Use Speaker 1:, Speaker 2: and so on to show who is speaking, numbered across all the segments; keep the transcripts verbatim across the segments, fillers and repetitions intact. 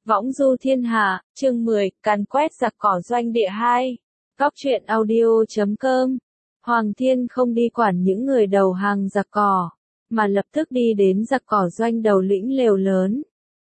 Speaker 1: Võng du thiên hạ, chương mười, càn quét giặc cỏ doanh địa hai. Góc truyện audio chấm com. Hoàng Thiên không đi quản những người đầu hàng giặc cỏ, mà lập tức đi đến giặc cỏ doanh đầu lĩnh lều lớn.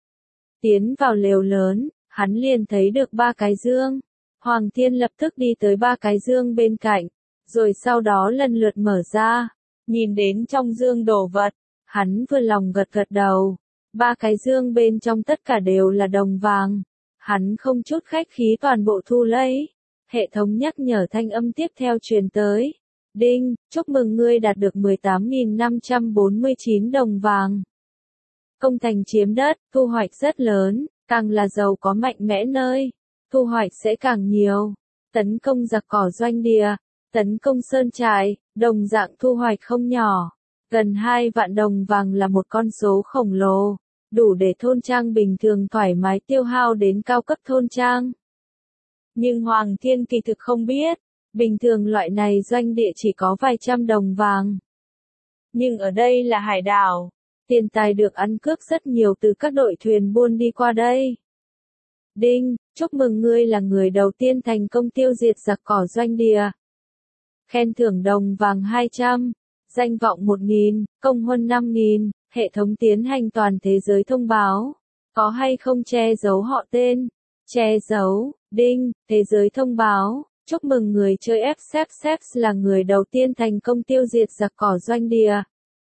Speaker 1: Tiến vào lều lớn, hắn liền thấy được ba cái dương. Hoàng Thiên lập tức đi tới ba cái dương bên cạnh, rồi sau đó lần lượt mở ra, nhìn đến trong dương đồ vật, hắn vừa lòng gật gật đầu. Ba cái dương bên trong tất cả đều là đồng vàng. Hắn không chút khách khí toàn bộ thu lấy. Hệ thống nhắc nhở thanh âm tiếp theo truyền tới. Đinh, chúc mừng ngươi đạt được mười tám nghìn năm trăm bốn mươi chín đồng vàng. Công thành chiếm đất, thu hoạch rất lớn, càng là giàu có mạnh mẽ nơi, thu hoạch sẽ càng nhiều. Tấn công giặc cỏ doanh địa, tấn công sơn trại, đồng dạng thu hoạch không nhỏ. Gần hai vạn đồng vàng là một con số khổng lồ, đủ để thôn trang bình thường thoải mái tiêu hao đến cao cấp thôn trang. Nhưng Hoàng Thiên kỳ thực không biết, bình thường loại này doanh địa chỉ có vài trăm đồng vàng. Nhưng ở đây là hải đảo, tiền tài được ăn cướp rất nhiều từ các đội thuyền buôn đi qua đây. Đinh, chúc mừng ngươi là người đầu tiên thành công tiêu diệt giặc cỏ doanh địa. Khen thưởng đồng vàng hai trăm, danh vọng một nghìn, công huân năm nghìn. Hệ thống tiến hành toàn thế giới thông báo. Có hay không che giấu họ tên? Che giấu, đinh, thế giới thông báo. Chúc mừng người chơi ép ép ép là người đầu tiên thành công tiêu diệt giặc cỏ doanh địa.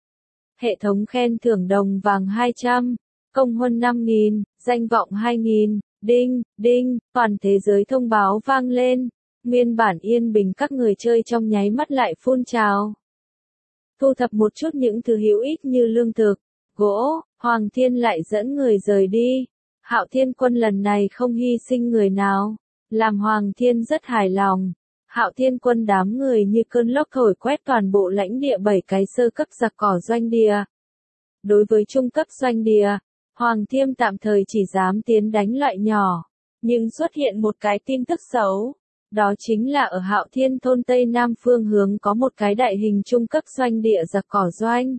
Speaker 1: Hệ thống khen thưởng đồng vàng hai trăm, công huân năm nghìn, danh vọng hai nghìn, đinh, đinh, toàn thế giới thông báo vang lên. Nguyên bản yên bình các người chơi trong nháy mắt lại phun trào. Thu thập một chút những thứ hữu ích như lương thực, gỗ, Hoàng Thiên lại dẫn người rời đi. Hạo Thiên Quân lần này không hy sinh người nào, làm Hoàng Thiên rất hài lòng. Hạo Thiên Quân đám người như cơn lốc thổi quét toàn bộ lãnh địa bảy cái sơ cấp giặc cỏ doanh địa. Đối với trung cấp doanh địa, Hoàng Thiên tạm thời chỉ dám tiến đánh loại nhỏ, nhưng xuất hiện một cái tin tức xấu. Đó chính là ở Hạo Thiên thôn Tây Nam phương hướng có một cái đại hình trung cấp doanh địa giặc cỏ doanh.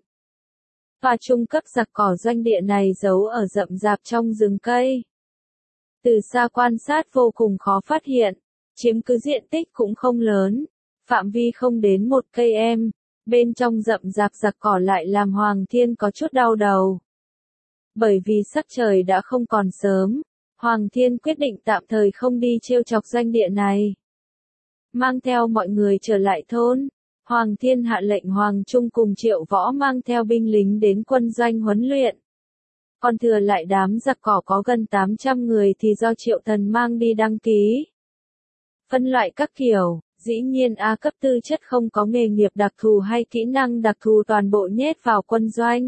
Speaker 1: Và trung cấp giặc cỏ doanh địa này giấu ở rậm rạp trong rừng cây. Từ xa quan sát vô cùng khó phát hiện, chiếm cứ diện tích cũng không lớn, phạm vi không đến một cây em, bên trong rậm rạp giặc cỏ lại làm Hoàng Thiên có chút đau đầu. Bởi vì sắc trời đã không còn sớm, Hoàng Thiên quyết định tạm thời không đi trêu chọc doanh địa này. Mang theo mọi người trở lại thôn, Hoàng Thiên hạ lệnh Hoàng Trung cùng Triệu Võ mang theo binh lính đến quân doanh huấn luyện. Còn thừa lại đám giặc cỏ có gần tám trăm người thì do Triệu Thần mang đi đăng ký. Phân loại các kiểu, dĩ nhiên A cấp tư chất không có nghề nghiệp đặc thù hay kỹ năng đặc thù toàn bộ nhét vào quân doanh.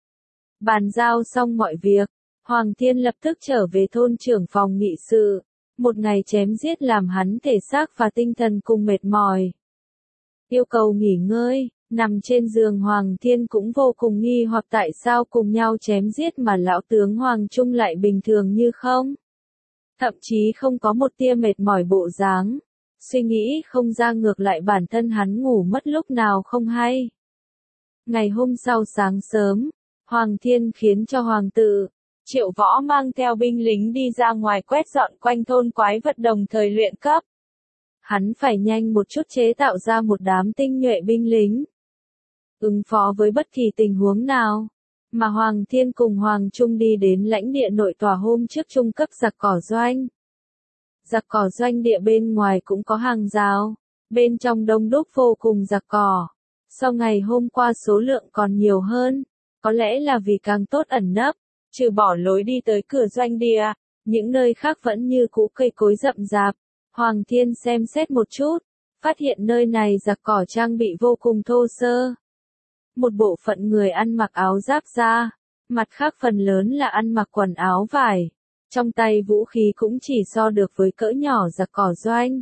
Speaker 1: Bàn giao xong mọi việc, Hoàng Thiên lập tức trở về thôn trưởng phòng nghị sự. Một ngày chém giết làm hắn thể xác và tinh thần cùng mệt mỏi. Yêu cầu nghỉ ngơi, nằm trên giường Hoàng Thiên cũng vô cùng nghi hoặc tại sao cùng nhau chém giết mà lão tướng Hoàng Trung lại bình thường như không. Thậm chí không có một tia mệt mỏi bộ dáng. Suy nghĩ không ra ngược lại bản thân hắn ngủ mất lúc nào không hay. Ngày hôm sau sáng sớm, Hoàng Thiên khiến cho Hoàng tự, Triệu Võ mang theo binh lính đi ra ngoài quét dọn quanh thôn quái vật đồng thời luyện cấp. Hắn phải nhanh một chút chế tạo ra một đám tinh nhuệ binh lính. Ứng phó với bất kỳ tình huống nào. Mà Hoàng Thiên cùng Hoàng Trung đi đến lãnh địa nội tòa hôm trước trung cấp giặc cỏ doanh. Giặc cỏ doanh địa bên ngoài cũng có hàng rào. Bên trong đông đúc vô cùng giặc cỏ. Sau ngày hôm qua số lượng còn nhiều hơn. Có lẽ là vì càng tốt ẩn nấp. Trừ bỏ lối đi tới cửa doanh địa, những nơi khác vẫn như cũ cây cối rậm rạp. Hoàng Thiên xem xét một chút, phát hiện nơi này giặc cỏ trang bị vô cùng thô sơ. Một bộ phận người ăn mặc áo giáp da, mặt khác phần lớn là ăn mặc quần áo vải. Trong tay vũ khí cũng chỉ so được với cỡ nhỏ giặc cỏ doanh.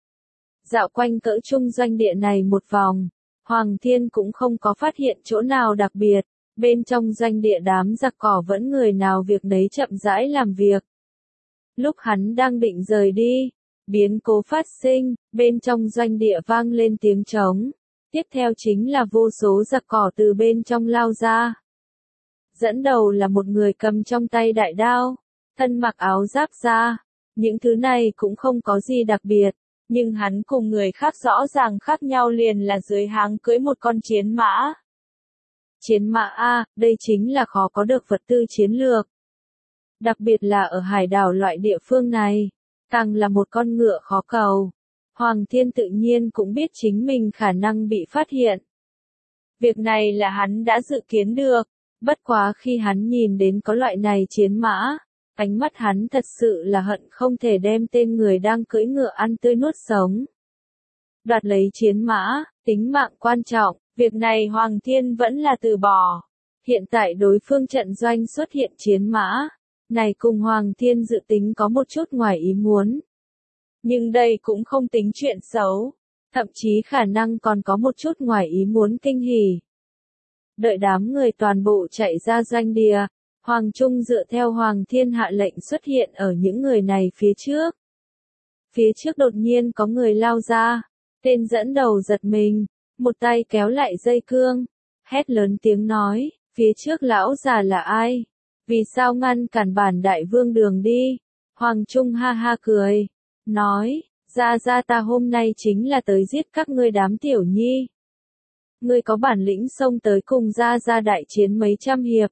Speaker 1: Dạo quanh cỡ trung doanh địa này một vòng, Hoàng Thiên cũng không có phát hiện chỗ nào đặc biệt. Bên trong doanh địa đám giặc cỏ vẫn người nào việc nấy chậm rãi làm việc. Lúc hắn đang định rời đi, biến cố phát sinh, bên trong doanh địa vang lên tiếng trống. Tiếp theo chính là vô số giặc cỏ từ bên trong lao ra. Dẫn đầu là một người cầm trong tay đại đao. thân mặc áo giáp da. Những thứ này cũng không có gì đặc biệt, nhưng hắn cùng người khác rõ ràng khác nhau liền là dưới háng cưỡi một con chiến mã. Chiến mã A, đây chính là khó có được vật tư chiến lược. Đặc biệt là ở hải đảo loại địa phương này, càng là một con ngựa khó cầu. Hoàng Thiên tự nhiên cũng biết chính mình khả năng bị phát hiện. Việc này là hắn đã dự kiến được, bất quá khi hắn nhìn đến có loại này chiến mã, ánh mắt hắn thật sự là hận không thể đem tên người đang cưỡi ngựa ăn tươi nuốt sống. Đoạt lấy chiến mã, tính mạng quan trọng, việc này Hoàng Thiên vẫn là từ bỏ. Hiện tại đối phương trận doanh xuất hiện chiến mã, này cùng Hoàng Thiên dự tính có một chút ngoài ý muốn. Nhưng đây cũng không tính chuyện xấu, thậm chí khả năng còn có một chút ngoài ý muốn kinh hỉ. Đợi đám người toàn bộ chạy ra doanh địa, Hoàng Trung dựa theo Hoàng Thiên hạ lệnh xuất hiện ở những người này phía trước. Phía trước đột nhiên có người lao ra, tên dẫn đầu giật mình, một tay kéo lại dây cương, hét lớn tiếng nói, phía trước lão già là ai? Vì sao ngăn cản bản đại vương đường đi? Hoàng Trung ha ha cười, nói, ra ra ta hôm nay chính là tới giết các ngươi đám tiểu nhi. Ngươi có bản lĩnh xông tới cùng ra ra đại chiến mấy trăm hiệp.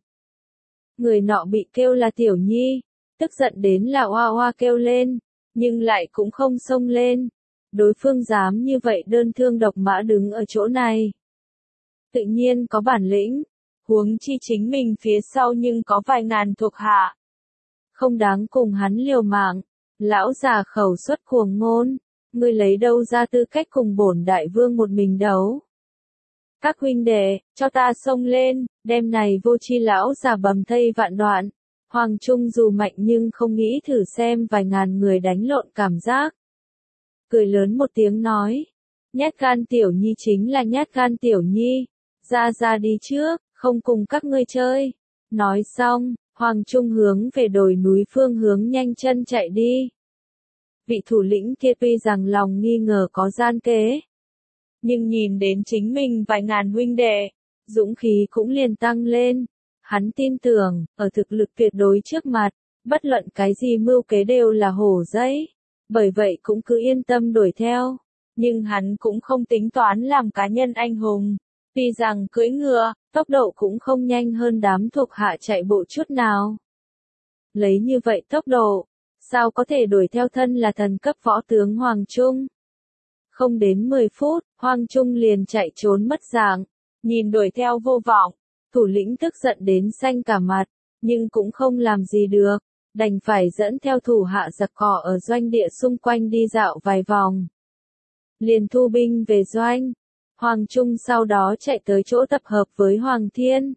Speaker 1: Người nọ bị kêu là tiểu nhi, tức giận đến là oa oa kêu lên, nhưng lại cũng không xông lên. Đối phương dám như vậy đơn thương độc mã đứng ở chỗ này. Tự nhiên có bản lĩnh, huống chi chính mình phía sau nhưng có vài ngàn thuộc hạ. Không đáng cùng hắn liều mạng, lão già khẩu xuất cuồng ngôn, ngươi lấy đâu ra tư cách cùng bổn đại vương một mình đấu. Các huynh đệ, cho ta xông lên, đem này vô chi lão già bầm thây vạn đoạn. Hoàng Trung dù mạnh nhưng không nghĩ thử xem vài ngàn người đánh lộn cảm giác. Cười lớn một tiếng nói, nhát gan tiểu nhi chính là nhát gan tiểu nhi, ra ra đi trước, không cùng các ngươi chơi. Nói xong, Hoàng Trung hướng về đồi núi phương hướng nhanh chân chạy đi. Vị thủ lĩnh kia tuy rằng lòng nghi ngờ có gian kế, nhưng nhìn đến chính mình vài ngàn huynh đệ, dũng khí cũng liền tăng lên. Hắn tin tưởng, ở thực lực tuyệt đối trước mặt, bất luận cái gì mưu kế đều là hổ giấy. Bởi vậy cũng cứ yên tâm đuổi theo. Nhưng hắn cũng không tính toán làm cá nhân anh hùng. Tuy rằng cưỡi ngựa, tốc độ cũng không nhanh hơn đám thuộc hạ chạy bộ chút nào. Lấy như vậy tốc độ, sao có thể đuổi theo thân là thần cấp võ tướng Hoàng Trung? Không đến mười phút, Hoàng Trung liền chạy trốn mất dạng. Nhìn đuổi theo vô vọng, thủ lĩnh tức giận đến xanh cả mặt, nhưng cũng không làm gì được. Đành phải dẫn theo thủ hạ giặc cỏ ở doanh địa xung quanh đi dạo vài vòng. Liền thu binh về doanh. Hoàng Trung sau đó chạy tới chỗ tập hợp với Hoàng Thiên.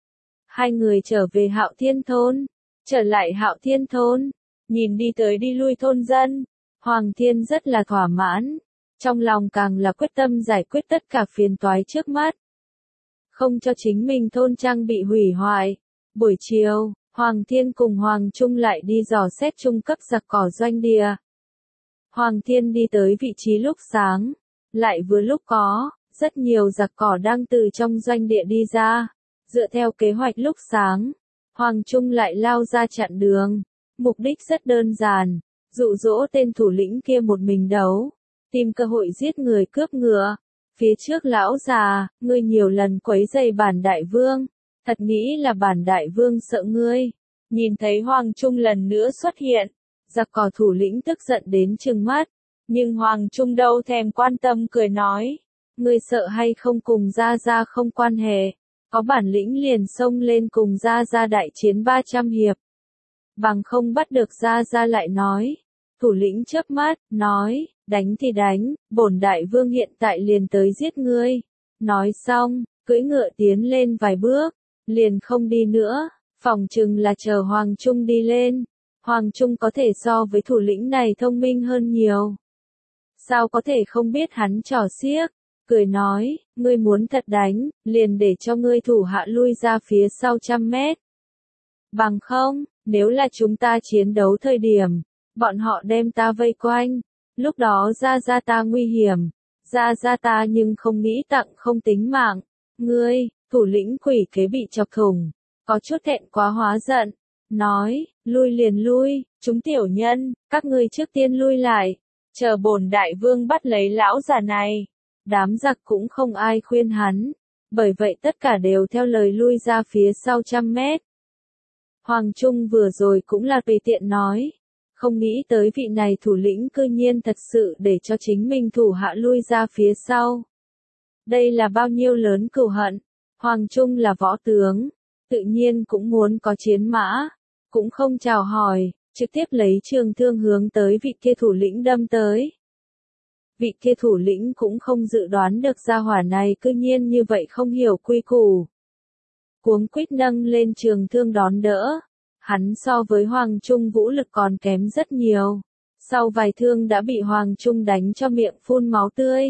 Speaker 1: Hai người trở về Hạo Thiên thôn. Trở lại Hạo Thiên thôn, nhìn đi tới đi lui thôn dân. Hoàng Thiên rất là thỏa mãn. Trong lòng càng là quyết tâm giải quyết tất cả phiền toái trước mắt. Không cho chính mình thôn trang bị hủy hoại. Buổi chiều, Hoàng Thiên cùng Hoàng Trung lại đi dò xét trung cấp giặc cỏ doanh địa. Hoàng Thiên đi tới vị trí lúc sáng, lại vừa lúc có, rất nhiều giặc cỏ đang từ trong doanh địa đi ra. Dựa theo kế hoạch lúc sáng, Hoàng Trung lại lao ra chặn đường. Mục đích rất đơn giản, dụ dỗ tên thủ lĩnh kia một mình đấu, tìm cơ hội giết người cướp ngựa. Phía trước lão già, ngươi nhiều lần quấy rầy bản đại vương. Thật nghĩ là bản đại vương sợ ngươi. Nhìn thấy Hoàng Trung lần nữa xuất hiện, giặc cỏ thủ lĩnh tức giận đến trừng mắt. Nhưng Hoàng Trung đâu thèm quan tâm cười nói. Ngươi sợ hay không cùng Gia Gia không quan hệ. Có bản lĩnh liền xông lên cùng Gia Gia đại chiến ba trăm hiệp. Bằng không bắt được Gia Gia lại nói. Thủ lĩnh chớp mắt, nói, đánh thì đánh, bổn đại vương hiện tại liền tới giết ngươi. Nói xong, cưỡi ngựa tiến lên vài bước. Liền không đi nữa, phòng chừng là chờ Hoàng Trung đi lên. Hoàng Trung có thể so với thủ lĩnh này thông minh hơn nhiều. Sao có thể không biết hắn trò xiếc, cười nói, ngươi muốn thật đánh, liền để cho ngươi thủ hạ lui ra phía sau trăm mét. Bằng không, nếu là chúng ta chiến đấu thời điểm, bọn họ đem ta vây quanh, lúc đó ra ra ta nguy hiểm, ra ra ta nhưng không nghĩ tặng không tính mạng, ngươi. Thủ lĩnh quỷ kế bị chọc thủng, có chút thẹn quá hóa giận, nói, lui liền lui, chúng tiểu nhân, các ngươi trước tiên lui lại, chờ bổn đại vương bắt lấy lão già này. Đám giặc cũng không ai khuyên hắn, bởi vậy tất cả đều theo lời lui ra phía sau trăm mét. Hoàng Trung vừa rồi cũng là tùy tiện nói, không nghĩ tới vị này thủ lĩnh cư nhiên thật sự để cho chính mình thủ hạ lui ra phía sau. Đây là bao nhiêu lớn cừu hận, Hoàng Trung là võ tướng, tự nhiên cũng muốn có chiến mã, cũng không chào hỏi, trực tiếp lấy trường thương hướng tới vị kia thủ lĩnh đâm tới. Vị kia thủ lĩnh cũng không dự đoán được gia hỏa này cư nhiên như vậy không hiểu quy củ. Cuống quýt nâng lên trường thương đón đỡ. Hắn so với Hoàng Trung vũ lực còn kém rất nhiều. Sau vài thương đã bị Hoàng Trung đánh cho miệng phun máu tươi.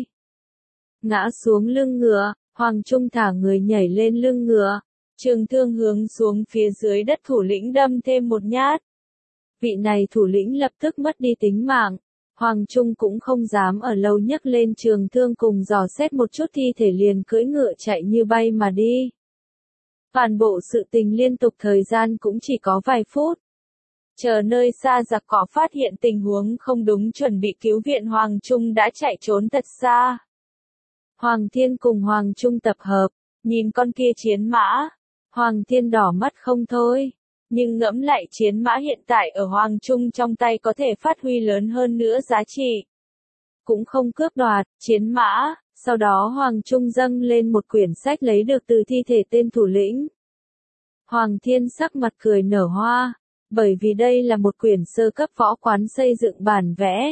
Speaker 1: Ngã xuống lưng ngựa, Hoàng Trung thả người nhảy lên lưng ngựa. Trường thương hướng xuống phía dưới đất thủ lĩnh đâm thêm một nhát. Vị này thủ lĩnh lập tức mất đi tính mạng. Hoàng Trung cũng không dám ở lâu nhấc lên trường thương cùng dò xét một chút thi thể liền cưỡi ngựa chạy như bay mà đi. Toàn bộ sự tình liên tục thời gian cũng chỉ có vài phút. Chờ nơi xa giặc cỏ phát hiện tình huống không đúng chuẩn bị cứu viện Hoàng Trung đã chạy trốn thật xa. Hoàng Thiên cùng Hoàng Trung tập hợp, nhìn con kia chiến mã. Hoàng Thiên đỏ mắt không thôi. Nhưng ngẫm lại chiến mã hiện tại ở Hoàng Trung trong tay có thể phát huy lớn hơn nữa giá trị. Cũng không cướp đoạt, chiến mã, sau đó Hoàng Trung dâng lên một quyển sách lấy được từ thi thể tên thủ lĩnh. Hoàng Thiên sắc mặt cười nở hoa, bởi vì đây là một quyển sơ cấp võ quán xây dựng bản vẽ.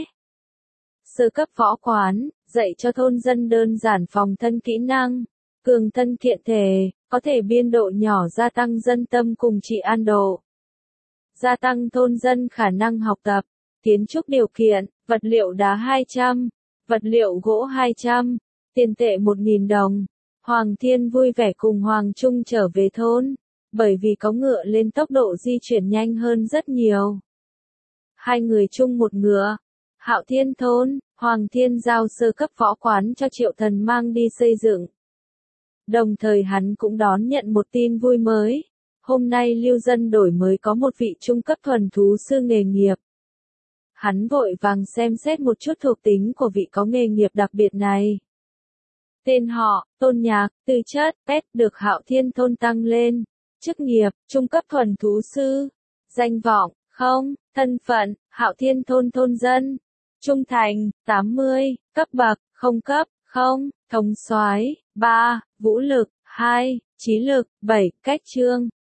Speaker 1: Sơ cấp võ quán, dạy cho thôn dân đơn giản phòng thân kỹ năng, cường thân kiện thể, có thể biên độ nhỏ gia tăng dân tâm cùng trị an độ. Gia tăng thôn dân khả năng học tập, kiến trúc điều kiện, vật liệu đá hai trăm, vật liệu gỗ hai trăm, tiền tệ một nghìn đồng. Hoàng Thiên vui vẻ cùng Hoàng Trung trở về thôn, bởi vì có ngựa lên tốc độ di chuyển nhanh hơn rất nhiều. Hai người chung một ngựa. Hạo Thiên thôn, Hoàng Thiên giao sơ cấp võ quán cho Triệu Thần mang đi xây dựng. Đồng thời hắn cũng đón nhận một tin vui mới. Hôm nay lưu dân đổi mới có một vị trung cấp thuần thú sư nghề nghiệp. Hắn vội vàng xem xét một chút thuộc tính của vị có nghề nghiệp đặc biệt này. Tên họ, tôn nhạc, tư chất, pet được Hạo Thiên thôn tăng lên. Chức nghiệp, trung cấp thuần thú sư. Danh vọng, không. Thân phận, Hạo Thiên thôn thôn dân. Trung thành, tám mươi. Cấp bậc, không cấp, không. Thống soái, ba. Vũ lực, hai. Trí lực, bảy. Cách chương.